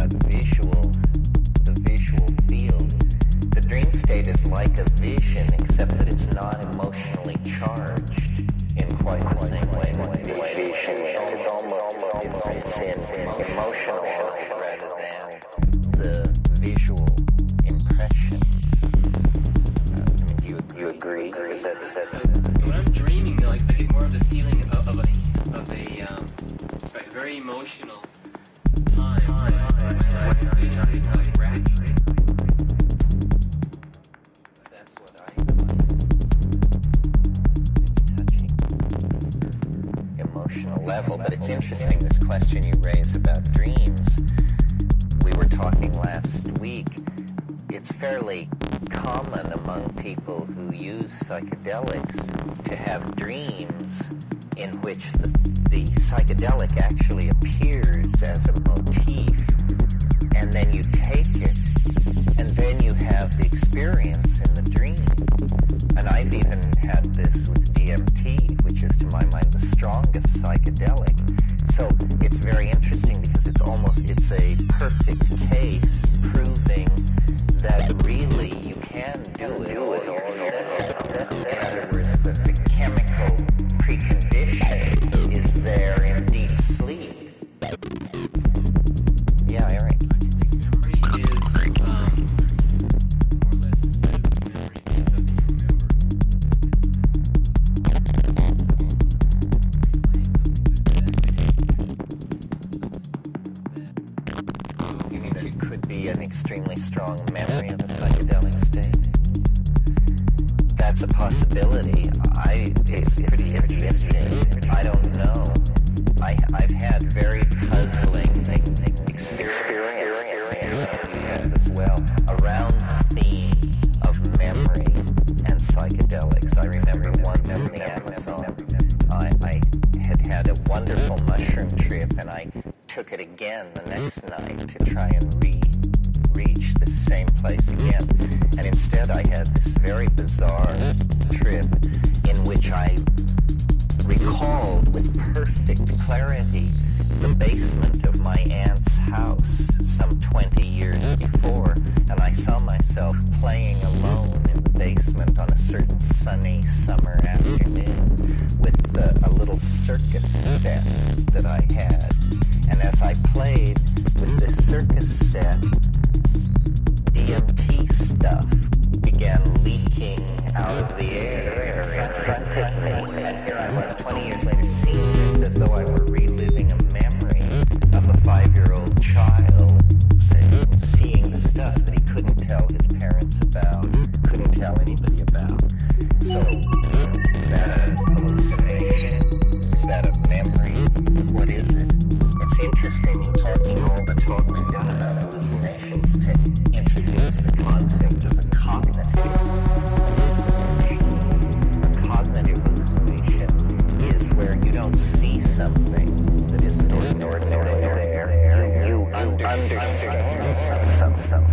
about the visual field. The dream state is like a vision, except that it's not emotionally charged in quite the same way. Vision is almost emotional rather than the visual impression. Do you agree? When I'm dreaming, though, I get more of the feeling of a very emotional time. Vision is like rapture. That's what I find. It's touching emotional level. But it's interesting, this question you raise about dreams. We were talking last week. It's fairly common among people who use psychedelics to have dreams in which the psychedelic actually appears as a motif, and then you take it, and then you have the experience in the dream. And I've even had this with DMT, which is to my mind the strongest psychedelic. So it's very interesting because it's a perfect case proving that really you can do it all yourself. In other words, the chemical precondition is there in deep sleep. Yeah, Eric. Memory is more or less instead of memory, it's something you remember. You mean that it could be an extremely strong memory of a psychedelic state? That's a possibility. It's pretty interesting. I don't know. I've had very puzzling experiences as well around the theme of memory and psychedelics. I remember once in the Amazon, I had a wonderful mushroom trip, and I took it again the next night to try and reach the same place again. And instead I had this very bizarre trip in which I recalled with perfect clarity the basement of my aunt's house some 20 years before, and I saw myself playing alone in the basement on a certain sunny summer afternoon with a little circus set that I had. And as I played with this circus set, DMT stuff began leaking out of the air in front of me. And here I was 20 years later seeing this as though I were reliving a memory of a 5-year-old child seeing the stuff that he couldn't tell his parents about, couldn't tell anybody about. So, is that a hallucination? Is that a memory? What is it? It's interesting in talking all the talk we've done about hallucinations to introduce the concept of a cognitive hallucination. A cognitive hallucination is where you don't see something that isn't ordinarily there. You understand something.